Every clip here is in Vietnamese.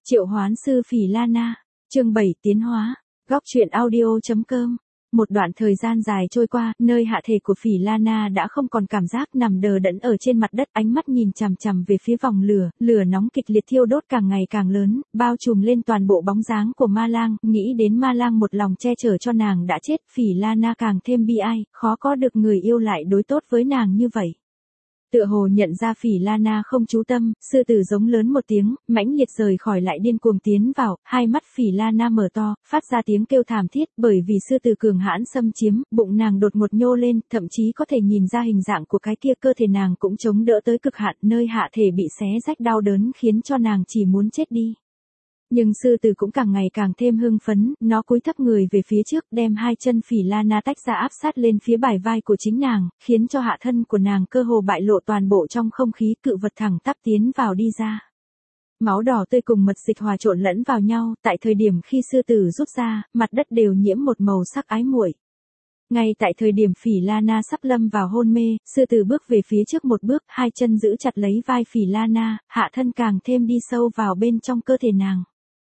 Triệu hoán sư Phỉ Lana, chương 7 tiến hóa, góc truyện audio.com. Một đoạn thời gian dài trôi qua, nơi hạ thể của Phỉ Lana đã không còn cảm giác nằm đờ đẫn ở trên mặt đất, ánh mắt nhìn chằm chằm về phía vòng lửa, lửa nóng kịch liệt thiêu đốt càng ngày càng lớn, bao trùm lên toàn bộ bóng dáng của Ma Lang, nghĩ đến Ma Lang một lòng che chở cho nàng đã chết, Phỉ Lana càng thêm bi ai, khó có được người yêu lại đối tốt với nàng như vậy. Tựa hồ nhận ra Phỉ Lana không chú tâm, sư tử giống lớn một tiếng, mãnh liệt rời khỏi lại điên cuồng tiến vào, hai mắt Phỉ Lana mở to, phát ra tiếng kêu thảm thiết, bởi vì sư tử cường hãn xâm chiếm, bụng nàng đột ngột nhô lên, thậm chí có thể nhìn ra hình dạng của cái kia, cơ thể nàng cũng chống đỡ tới cực hạn, nơi hạ thể bị xé rách đau đớn khiến cho nàng chỉ muốn chết đi. Nhưng sư tử cũng càng ngày càng thêm hưng phấn, nó cúi thấp người về phía trước, đem hai chân Phỉ Lana tách ra áp sát lên phía bả vai của chính nàng, khiến cho hạ thân của nàng cơ hồ bại lộ toàn bộ trong không khí, cự vật thẳng tắp tiến vào đi ra. Máu đỏ tươi cùng mật dịch hòa trộn lẫn vào nhau, tại thời điểm khi sư tử rút ra, mặt đất đều nhiễm một màu sắc ái muội. Ngay tại thời điểm Phỉ Lana sắp lâm vào hôn mê, sư tử bước về phía trước một bước, hai chân giữ chặt lấy vai Phỉ Lana, hạ thân càng thêm đi sâu vào bên trong cơ thể nàng.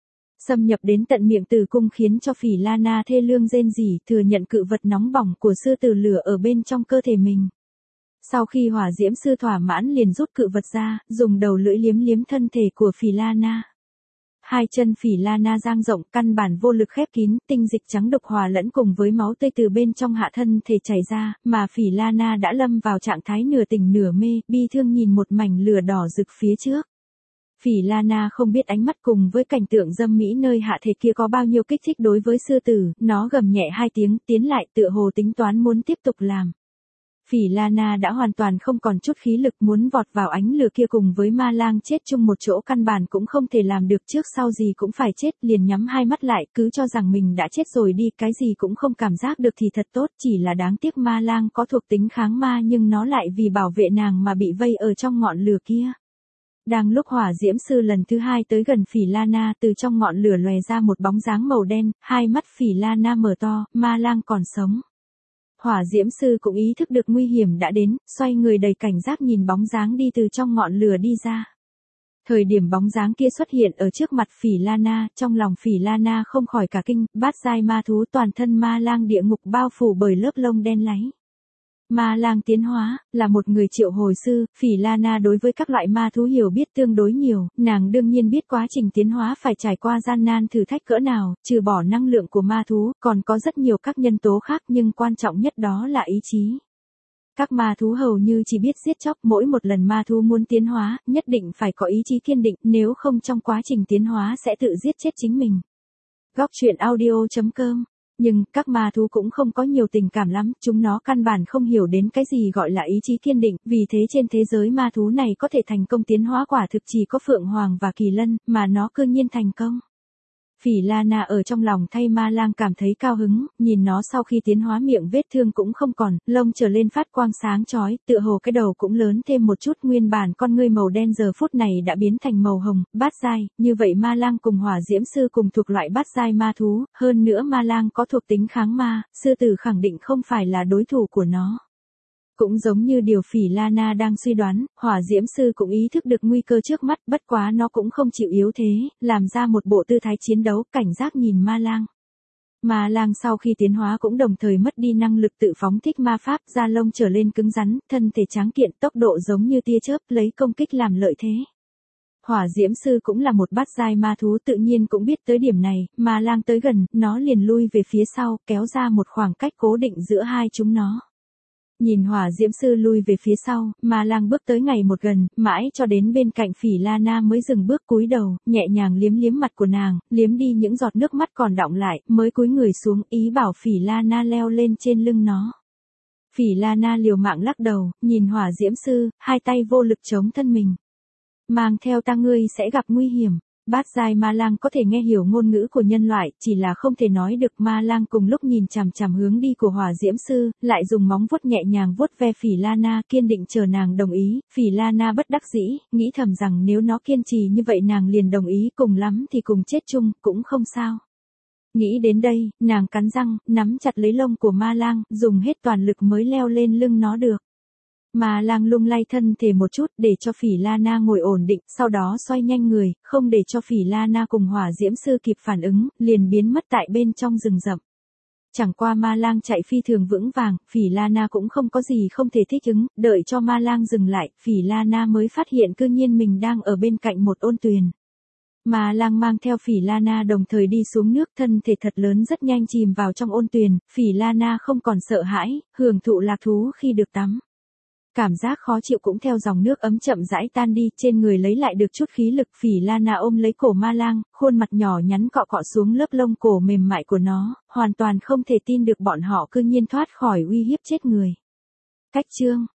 Xâm nhập đến tận miệng tử cung khiến cho Phỉ Lana thê lương rên rỉ, thừa nhận cự vật nóng bỏng của sư tử lửa ở bên trong cơ thể mình. Sau khi hỏa diễm sư thỏa mãn liền rút cự vật ra, dùng đầu lưỡi liếm liếm thân thể của Phỉ Lana. Hai chân Phỉ Lana dang rộng, căn bản vô lực khép kín, tinh dịch trắng đục hòa lẫn cùng với máu tươi từ bên trong hạ thân thể chảy ra, mà Phỉ Lana đã lâm vào trạng thái nửa tỉnh nửa mê, bi thương nhìn một mảnh lửa đỏ rực phía trước. Phỉ Lana không biết ánh mắt cùng với cảnh tượng dâm mỹ nơi hạ thể kia có bao nhiêu kích thích đối với sư tử, nó gầm nhẹ hai tiếng, tiến lại tựa hồ tính toán muốn tiếp tục làm. Phỉ Lana đã hoàn toàn không còn chút khí lực, muốn vọt vào ánh lửa kia cùng với Ma Lang chết chung một chỗ, căn bản cũng không thể làm được, trước sau gì cũng phải chết, liền nhắm hai mắt lại, cứ cho rằng mình đã chết rồi đi, cái gì cũng không cảm giác được thì thật tốt, chỉ là đáng tiếc Ma Lang có thuộc tính kháng ma nhưng nó lại vì bảo vệ nàng mà bị vây ở trong ngọn lửa kia. Đang lúc hỏa diễm sư lần thứ hai tới gần Phỉ Lana, từ trong ngọn lửa lòe ra một bóng dáng màu đen, hai mắt Phỉ Lana mở to, Ma Lang còn sống. Hỏa diễm sư cũng ý thức được nguy hiểm đã đến, xoay người đầy cảnh giác nhìn bóng dáng đi từ trong ngọn lửa đi ra. Thời điểm bóng dáng kia xuất hiện ở trước mặt Phỉ Lana, trong lòng Phỉ Lana không khỏi cả kinh, bát giai ma thú, toàn thân Ma Lang địa ngục bao phủ bởi lớp lông đen láy. Ma Lang tiến hóa, là một người triệu hồi sư, Phỉ Lana đối với các loại ma thú hiểu biết tương đối nhiều, nàng đương nhiên biết quá trình tiến hóa phải trải qua gian nan thử thách cỡ nào, trừ bỏ năng lượng của ma thú, còn có rất nhiều các nhân tố khác nhưng quan trọng nhất đó là ý chí. Các ma thú hầu như chỉ biết giết chóc, mỗi một lần ma thú muốn tiến hóa, nhất định phải có ý chí kiên định, nếu không trong quá trình tiến hóa sẽ tự giết chết chính mình. Góc truyện audio.com. Nhưng, các ma thú cũng không có nhiều tình cảm lắm, chúng nó căn bản không hiểu đến cái gì gọi là ý chí kiên định, vì thế trên thế giới ma thú này có thể thành công tiến hóa quả thực chỉ có Phượng Hoàng và Kỳ Lân, mà nó cư nhiên thành công. Phỉ Lana ở trong lòng thay Ma Lang cảm thấy cao hứng, nhìn nó sau khi tiến hóa miệng vết thương cũng không còn, lông trở lên phát quang sáng chói, tựa hồ cái đầu cũng lớn thêm một chút, nguyên bản con ngươi màu đen giờ phút này đã biến thành màu hồng, bát giai, như vậy Ma Lang cùng hỏa diễm sư cùng thuộc loại bát giai ma thú, hơn nữa Ma Lang có thuộc tính kháng ma, sư tử khẳng định không phải là đối thủ của nó. Cũng giống như điều Phỉ Lana đang suy đoán, hỏa diễm sư cũng ý thức được nguy cơ trước mắt, bất quá nó cũng không chịu yếu thế, làm ra một bộ tư thái chiến đấu, cảnh giác nhìn Ma Lang. Ma Lang sau khi tiến hóa cũng đồng thời mất đi năng lực tự phóng thích ma pháp, da lông trở lên cứng rắn, thân thể tráng kiện, tốc độ giống như tia chớp, lấy công kích làm lợi thế. Hỏa diễm sư cũng là một bát giai ma thú, tự nhiên cũng biết tới điểm này, Ma Lang tới gần, nó liền lui về phía sau, kéo ra một khoảng cách cố định giữa hai chúng nó. Nhìn hỏa diễm sư lui về phía sau, Ma Lang bước tới ngày một gần, mãi cho đến bên cạnh Phỉ Lana mới dừng bước, cúi đầu, nhẹ nhàng liếm liếm mặt của nàng, liếm đi những giọt nước mắt còn đọng lại, mới cúi người xuống, ý bảo Phỉ Lana leo lên trên lưng nó. Phỉ Lana liều mạng lắc đầu, nhìn hỏa diễm sư, hai tay vô lực chống thân mình. Mang theo ta, ngươi sẽ gặp nguy hiểm. Bát giai Ma Lang có thể nghe hiểu ngôn ngữ của nhân loại, chỉ là không thể nói được. Ma Lang cùng lúc nhìn chằm chằm hướng đi của hỏa diễm sư, lại dùng móng vuốt nhẹ nhàng vuốt ve Phỉ Lana, kiên định chờ nàng đồng ý. Phỉ Lana bất đắc dĩ, nghĩ thầm rằng nếu nó kiên trì như vậy nàng liền đồng ý, cùng lắm thì cùng chết chung, cũng không sao. Nghĩ đến đây, nàng cắn răng, nắm chặt lấy lông của Ma Lang, dùng hết toàn lực mới leo lên lưng nó được. Ma lang lung lay thân thể một chút để cho Phỉ Lana ngồi ổn định, sau đó xoay nhanh người, không để cho Phỉ Lana cùng hỏa diễm sư kịp phản ứng, liền biến mất tại bên trong rừng rậm. Chẳng qua ma lang chạy phi thường vững vàng, Phỉ Lana cũng không có gì không thể thích ứng, đợi cho ma lang dừng lại, Phỉ Lana mới phát hiện cư nhiên mình đang ở bên cạnh một ôn tuyền. Ma lang mang theo Phỉ Lana đồng thời đi xuống nước, thân thể thật lớn rất nhanh chìm vào trong ôn tuyền, Phỉ Lana không còn sợ hãi, hưởng thụ lạc thú khi được tắm. Cảm giác khó chịu cũng theo dòng nước ấm chậm rãi tan đi, trên người lấy lại được chút khí lực, Phỉ Lana ôm lấy cổ ma lang, khuôn mặt nhỏ nhắn cọ cọ xuống lớp lông cổ mềm mại của nó, hoàn toàn không thể tin được bọn họ cư nhiên thoát khỏi uy hiếp chết người. Cách chương